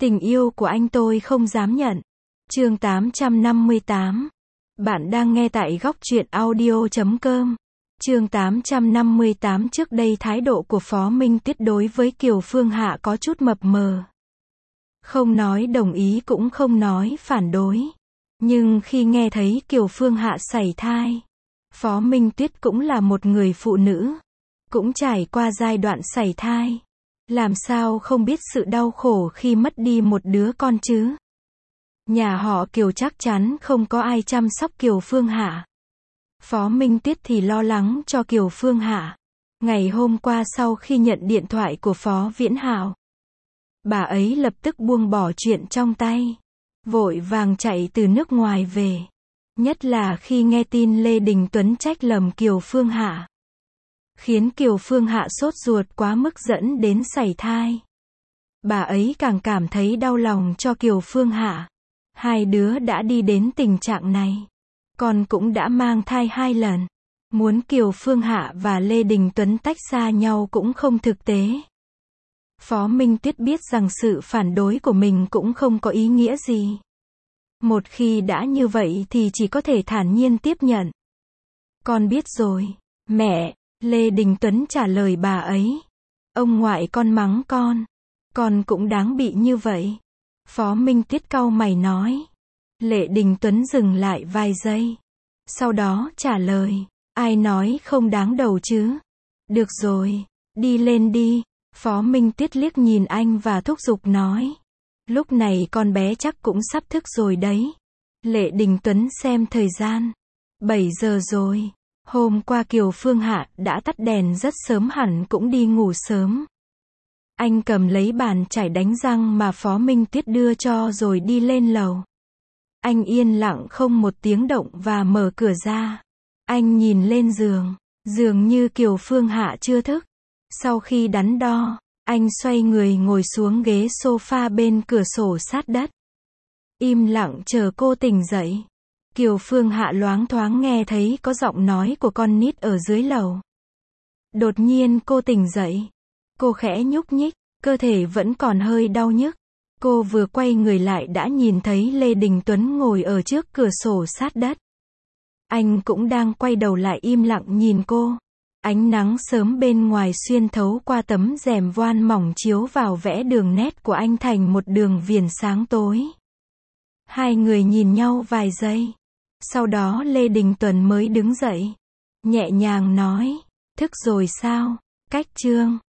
Tình yêu của anh tôi không dám nhận. Chương 858. Bạn đang nghe tại góc truyện audio.com. Chương 858. Trước đây thái độ của Phó Minh Tuyết đối với Kiều Phương Hạ có chút mập mờ. Không nói đồng ý cũng không nói phản đối. Nhưng khi nghe thấy Kiều Phương Hạ sảy thai, Phó Minh Tuyết cũng là một người phụ nữ, cũng trải qua giai đoạn sảy thai. Làm sao không biết sự đau khổ khi mất đi một đứa con chứ? Nhà họ Kiều chắc chắn không có ai chăm sóc Kiều Phương Hạ. Phó Minh Tuyết thì lo lắng cho Kiều Phương Hạ. Ngày hôm qua sau khi nhận điện thoại của Phó Viễn Hạo, bà ấy lập tức buông bỏ chuyện trong tay, vội vàng chạy từ nước ngoài về. Nhất là khi nghe tin Lê Đình Tuấn trách lầm Kiều Phương Hạ, khiến Kiều Phương Hạ sốt ruột quá mức dẫn đến sảy thai. Bà ấy càng cảm thấy đau lòng cho Kiều Phương Hạ. Hai đứa đã đi đến tình trạng này, con cũng đã mang thai 2 lần. Muốn Kiều Phương Hạ và Lê Đình Tuấn tách xa nhau cũng không thực tế. Phó Minh Tuyết biết rằng sự phản đối của mình cũng không có ý nghĩa gì. Một khi đã như vậy thì chỉ có thể thản nhiên tiếp nhận. Con biết rồi, mẹ. Lê Đình Tuấn trả lời bà ấy. Ông ngoại con mắng con cũng đáng bị như vậy. Phó Minh Tuyết cau mày nói. Lê Đình Tuấn dừng lại vài giây, sau đó trả lời, ai nói không đáng đầu chứ? Được rồi, đi lên đi. Phó Minh Tuyết liếc nhìn anh và thúc giục nói. Lúc này con bé chắc cũng sắp thức rồi đấy. Lê Đình Tuấn xem thời gian. 7 giờ rồi. Hôm qua Kiều Phương Hạ đã tắt đèn rất sớm, hẳn cũng đi ngủ sớm. Anh cầm lấy bàn chải đánh răng mà Phó Minh Tuyết đưa cho rồi đi lên lầu. Anh yên lặng không một tiếng động và mở cửa ra. Anh nhìn lên giường, dường như Kiều Phương Hạ chưa thức. Sau khi đắn đo, anh xoay người ngồi xuống ghế sofa bên cửa sổ sát đất. Im lặng chờ cô tỉnh dậy. Kiều Phương Hạ loáng thoáng nghe thấy có giọng nói của con nít ở dưới lầu. Đột nhiên cô tỉnh dậy. Cô khẽ nhúc nhích, cơ thể vẫn còn hơi đau nhức. Cô vừa quay người lại đã nhìn thấy Lê Đình Tuấn ngồi ở trước cửa sổ sát đất. Anh cũng đang quay đầu lại im lặng nhìn cô. Ánh nắng sớm bên ngoài xuyên thấu qua tấm rèm voan mỏng chiếu vào vẽ đường nét của anh thành một đường viền sáng tối. Hai người nhìn nhau vài giây. Sau đó Lê Đình Tuấn mới đứng dậy. Nhẹ nhàng nói, thức rồi sao? Cách chương